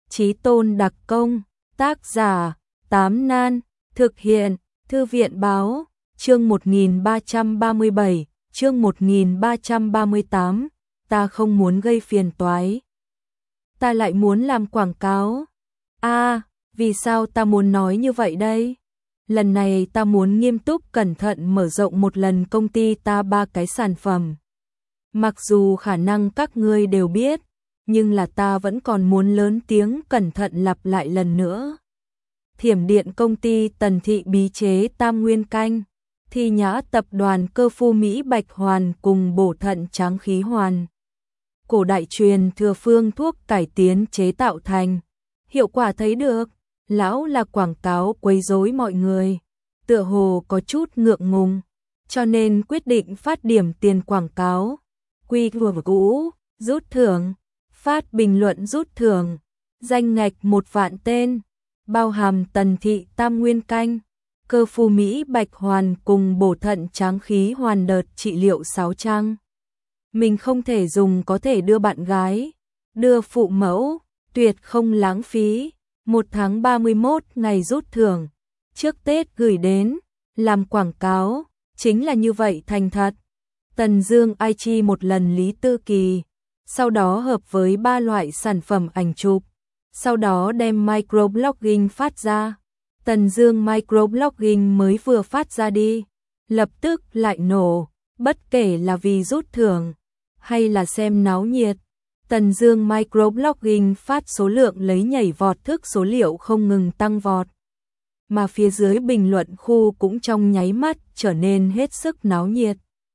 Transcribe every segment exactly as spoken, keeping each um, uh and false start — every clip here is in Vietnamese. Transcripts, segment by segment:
Chí Tôn đặc công, tác giả, Tám Nan, thực hiện, Thư viện báo, chương một nghìn ba trăm ba mươi bảy, chương một nghìn ba trăm ba mươi tám, ta không muốn gây phiền toái. Ta lại muốn làm quảng cáo. A, à, vì sao ta muốn nói như vậy đây? Lần này ta muốn nghiêm túc cẩn thận mở rộng một lần công ty ta ba cái sản phẩm. Mặc dù khả năng các ngươi đều biết, nhưng là ta vẫn còn muốn lớn tiếng cẩn thận lặp lại lần nữa. Thiểm điện công ty Tần Thị bí chế tam nguyên canh, Thi Nhã tập đoàn cơ phu Mỹ Bạch Hoàn cùng bổ thận tráng khí hoàn. Cổ đại truyền thừa phương thuốc cải tiến chế tạo thành, hiệu quả thấy được, lão là quảng cáo quấy rối mọi người, tựa hồ có chút ngượng ngùng, cho nên quyết định phát điểm tiền quảng cáo. Quy vừa cũ, rút thưởng, phát bình luận rút thưởng, danh ngạch một vạn tên, bao hàm Tần Thị tam nguyên canh, cơ phu Mỹ Bạch Hoàn cùng bổ thận tráng khí hoàn đợt trị liệu sáu trang. Mình không thể dùng có thể đưa bạn gái, đưa phụ mẫu, tuyệt không lãng phí. Một tháng ba mươi mốt ngày rút thưởng, trước Tết gửi đến, làm quảng cáo, chính là như vậy thành thật. Tần Dương i giê một lần Lý Tư Kỳ, sau đó hợp với ba loại sản phẩm ảnh chụp, sau đó đem microblogging phát ra. Tần Dương microblogging mới vừa phát ra đi, lập tức lại nổ, bất kể là vì rút thưởng hay là xem náo nhiệt. Tần Dương microblogging phát số lượng lấy nhảy vọt thức số liệu không ngừng tăng vọt. Mà phía dưới bình luận khu cũng trong nháy mắt trở nên hết sức náo nhiệt.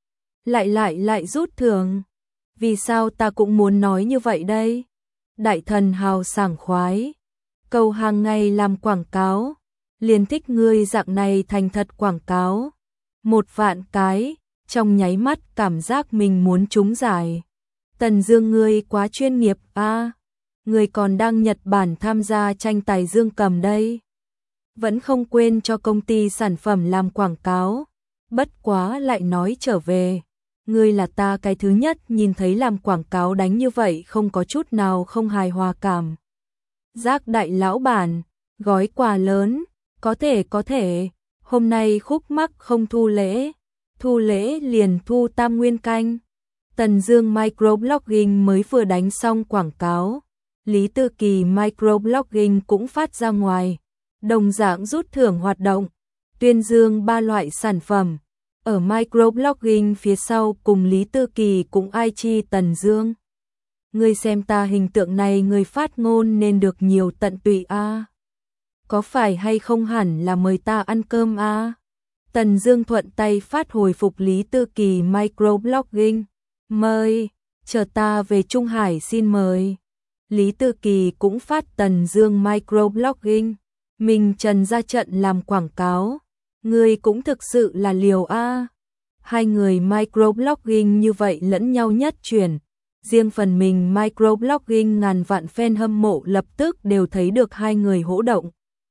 Lại lại lại rút thưởng. Vì sao ta cũng muốn nói như vậy đây? Đại thần hào sảng khoái. Cầu hàng ngày làm quảng cáo. Liền thích ngươi dạng này thành thật quảng cáo. Một vạn cái, trong nháy mắt cảm giác mình muốn trúng giải. Tần Dương ngươi quá chuyên nghiệp a, à, ngươi còn đang Nhật Bản tham gia tranh tài dương cầm đây. Vẫn không quên cho công ty sản phẩm làm quảng cáo. Bất quá lại nói trở về, ngươi là ta cái thứ nhất nhìn thấy làm quảng cáo đánh như vậy không có chút nào không hài hòa cảm. Giác đại lão bản, gói quà lớn, có thể có thể, hôm nay khúc mắc không thu lễ, thu lễ liền thu tam nguyên canh. Tần Dương microblogging mới vừa đánh xong quảng cáo, Lý Tư Kỳ microblogging cũng phát ra ngoài, đồng dạng rút thưởng hoạt động, tuyên dương ba loại sản phẩm. Ở microblogging phía sau cùng Lý Tư Kỳ cũng i giê Tần Dương. Ngươi xem ta hình tượng này người phát ngôn nên được nhiều tận tụy a. À. Có phải hay không hẳn là mời ta ăn cơm a. À. Tần Dương thuận tay phát hồi phục Lý Tư Kỳ microblogging. Mời, chờ ta về Trung Hải xin mời. Lý Tư Kỳ cũng phát Tần Dương microblogging. Mình Trần ra trận làm quảng cáo. Ngươi cũng thực sự là liều a. À. Hai người microblogging như vậy lẫn nhau nhất truyền. Riêng phần mình microblogging ngàn vạn fan hâm mộ lập tức đều thấy được hai người hỗ động.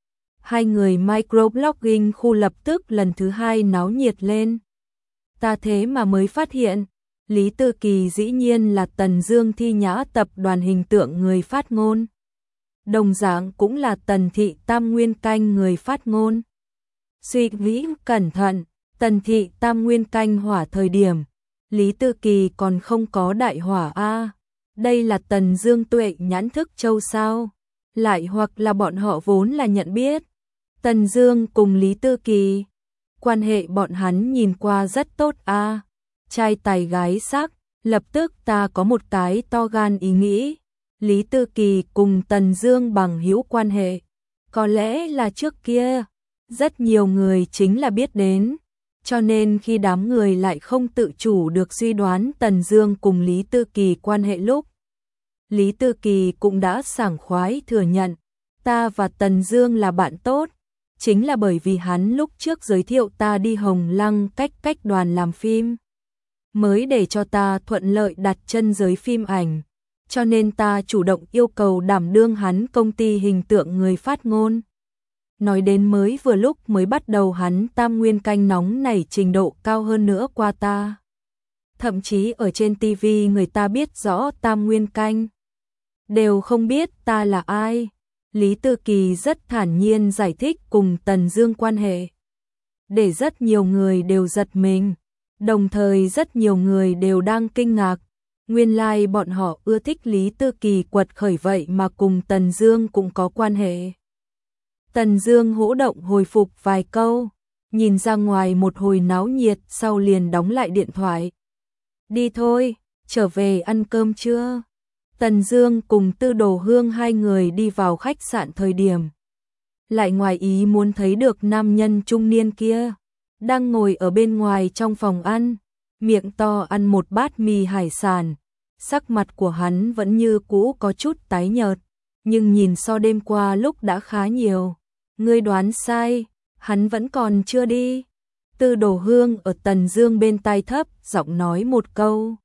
Hai người microblogging khu lập tức lần thứ hai náo nhiệt lên. Ta thế mà mới phát hiện, Lý Tư Kỳ dĩ nhiên là Tần Dương Thi Nhã tập đoàn hình tượng người phát ngôn. Đồng dạng cũng là Tần Thị tam nguyên canh người phát ngôn. Suy nghĩ cẩn thận, Tần Thị tam nguyên canh hỏa thời điểm, Lý Tư Kỳ còn không có đại hỏa a. À, đây là Tần Dương tuệ nhãn thức châu sao? Lại hoặc là bọn họ vốn là nhận biết. Tần Dương cùng Lý Tư Kỳ, quan hệ bọn hắn nhìn qua rất tốt a. À. Trai tài gái sắc, lập tức ta có một cái to gan ý nghĩ. Lý Tư Kỳ cùng Tần Dương bằng hữu quan hệ, có lẽ là trước kia rất nhiều người chính là biết đến, cho nên khi đám người lại không tự chủ được suy đoán Tần Dương cùng Lý Tư Kỳ quan hệ lúc, Lý Tư Kỳ cũng đã sảng khoái thừa nhận, ta và Tần Dương là bạn tốt, chính là bởi vì hắn lúc trước giới thiệu ta đi Hồng Lăng cách cách đoàn làm phim, mới để cho ta thuận lợi đặt chân giới phim ảnh, cho nên ta chủ động yêu cầu đảm đương hắn công ty hình tượng người phát ngôn. Nói đến mới vừa lúc mới bắt đầu hắn tam nguyên canh nóng này trình độ cao hơn nữa qua ta. Thậm chí ở trên ti vi người ta biết rõ tam nguyên canh, đều không biết ta là ai. Lý Tư Kỳ rất thản nhiên giải thích cùng Tần Dương quan hệ, để rất nhiều người đều giật mình, đồng thời rất nhiều người đều đang kinh ngạc. Nguyên lai like bọn họ ưa thích Lý Tư Kỳ quật khởi vậy mà cùng Tần Dương cũng có quan hệ. Tần Dương hỗ động hồi phục vài câu, nhìn ra ngoài một hồi náo nhiệt sau liền đóng lại điện thoại. Đi thôi, trở về ăn cơm trưa. Tần Dương cùng Tư Đồ Hương hai người đi vào khách sạn thời điểm, lại ngoài ý muốn thấy được nam nhân trung niên kia, đang ngồi ở bên ngoài trong phòng ăn, miệng to ăn một bát mì hải sản. Sắc mặt của hắn vẫn như cũ có chút tái nhợt, nhưng nhìn so đêm qua lúc đã khá nhiều. Ngươi đoán sai, hắn vẫn còn chưa đi. Tư Đồ Hương ở Tần Dương bên tai thấp giọng nói một câu.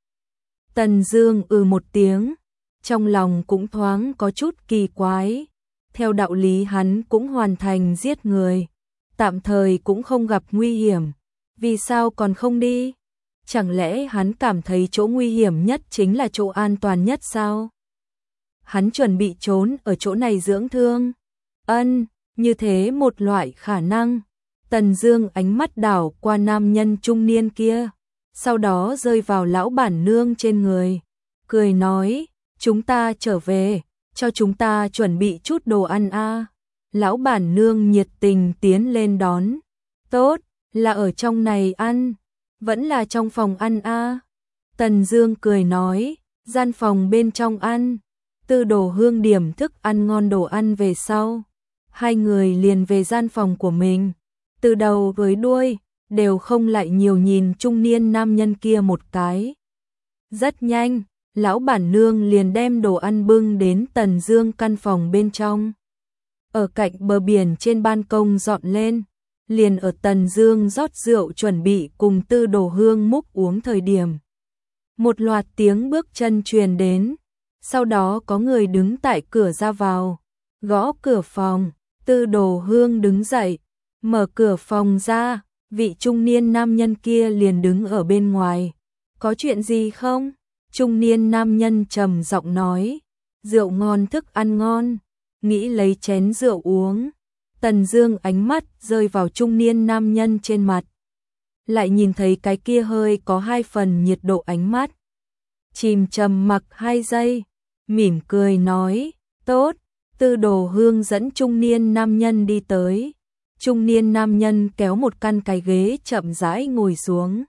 Tần Dương ừ một tiếng, trong lòng cũng thoáng có chút kỳ quái. Theo đạo lý hắn cũng hoàn thành giết người, tạm thời cũng không gặp nguy hiểm, vì sao còn không đi? Chẳng lẽ hắn cảm thấy chỗ nguy hiểm nhất chính là chỗ an toàn nhất sao? Hắn chuẩn bị trốn ở chỗ này dưỡng thương. Ân, như thế một loại khả năng. Tần Dương ánh mắt đảo qua nam nhân trung niên kia, sau đó rơi vào lão bản nương trên người, cười nói, chúng ta trở về, cho chúng ta chuẩn bị chút đồ ăn a. À. Lão bản nương nhiệt tình tiến lên đón. Tốt, là ở trong này ăn, vẫn là trong phòng ăn a. À. Tần Dương cười nói, gian phòng bên trong ăn. Tư Đồ Hương điểm thức ăn ngon đồ ăn về sau, hai người liền về gian phòng của mình. Từ đầu với đuôi đều không lại nhiều nhìn trung niên nam nhân kia một cái. Rất nhanh, lão bản nương liền đem đồ ăn bưng đến Tần Dương căn phòng bên trong. Ở cạnh bờ biển trên ban công dọn lên, liền ở Tần Dương rót rượu chuẩn bị cùng Tư Đồ Hương múc uống thời điểm, một loạt tiếng bước chân truyền đến, sau đó có người đứng tại cửa ra vào, gõ cửa phòng. Tư Đồ Hương đứng dậy, mở cửa phòng ra, vị trung niên nam nhân kia liền đứng ở bên ngoài. Có chuyện gì không? Trung niên nam nhân trầm giọng nói, rượu ngon thức ăn ngon, nghĩ lấy chén rượu uống. Tần Dương ánh mắt rơi vào trung niên nam nhân trên mặt, lại nhìn thấy cái kia hơi có hai phần nhiệt độ ánh mắt. Chìm trầm mặc hai giây, mỉm cười nói, tốt. Tư Đồ Hương dẫn trung niên nam nhân đi tới. Trung niên nam nhân kéo một căn cái ghế chậm rãi ngồi xuống.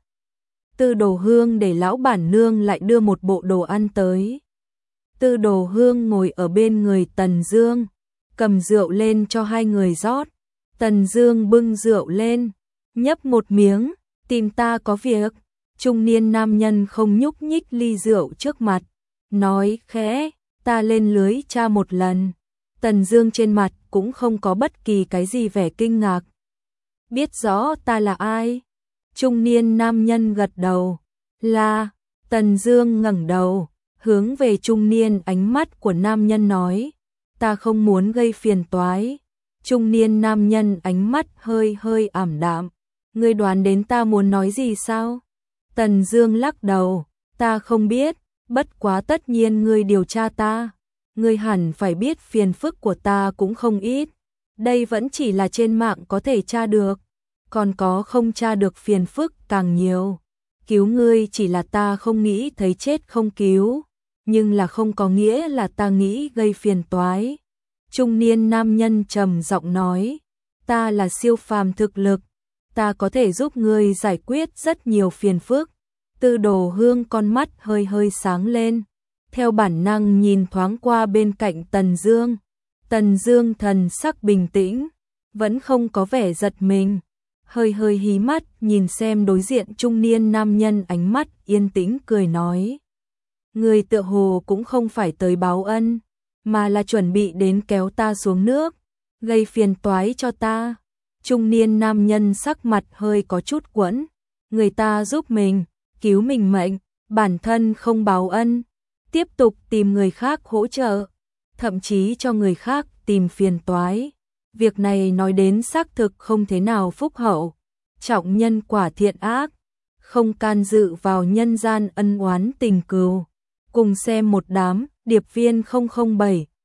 Tư Đồ Hương để lão bản nương lại đưa một bộ đồ ăn tới. Tư Đồ Hương ngồi ở bên người Tần Dương, cầm rượu lên cho hai người rót. Tần Dương bưng rượu lên, nhấp một miếng, tìm ta có việc. Trung niên nam nhân không nhúc nhích ly rượu trước mặt, nói khẽ, ta lên lưới tra một lần. Tần Dương trên mặt cũng không có bất kỳ cái gì vẻ kinh ngạc. Biết rõ ta là ai? Trung niên nam nhân gật đầu. Là. Tần Dương ngẩng đầu, hướng về trung niên ánh mắt của nam nhân nói, ta không muốn gây phiền toái. Trung niên nam nhân ánh mắt hơi hơi ảm đạm. Ngươi đoán đến ta muốn nói gì sao? Tần Dương lắc đầu, ta không biết, bất quá tất nhiên ngươi điều tra ta, ngươi hẳn phải biết phiền phức của ta cũng không ít. Đây vẫn chỉ là trên mạng có thể tra được, còn có không tra được phiền phức càng nhiều. Cứu ngươi chỉ là ta không nghĩ thấy chết không cứu, nhưng là không có nghĩa là ta nghĩ gây phiền toái. Trung niên nam nhân trầm giọng nói, ta là siêu phàm thực lực, ta có thể giúp ngươi giải quyết rất nhiều phiền phức. Tư Đồ Hương con mắt hơi hơi sáng lên, theo bản năng nhìn thoáng qua bên cạnh Tần Dương. Tần Dương thần sắc bình tĩnh, vẫn không có vẻ giật mình, hơi hơi hí mắt nhìn xem đối diện trung niên nam nhân, ánh mắt yên tĩnh cười nói, người tựa hồ cũng không phải tới báo ân, mà là chuẩn bị đến kéo ta xuống nước, gây phiền toái cho ta. Trung niên nam nhân sắc mặt hơi có chút quẫn, người ta giúp mình, cứu mình mệnh, bản thân không báo ân, tiếp tục tìm người khác hỗ trợ, thậm chí cho người khác tìm phiền toái. Việc này nói đến xác thực không thế nào phúc hậu, trọng nhân quả thiện ác, không can dự vào nhân gian ân oán tình cừu. Cùng xem một đám điệp viên không không bảy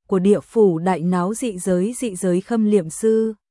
của địa phủ đại náo dị giới dị giới khâm liệm sư.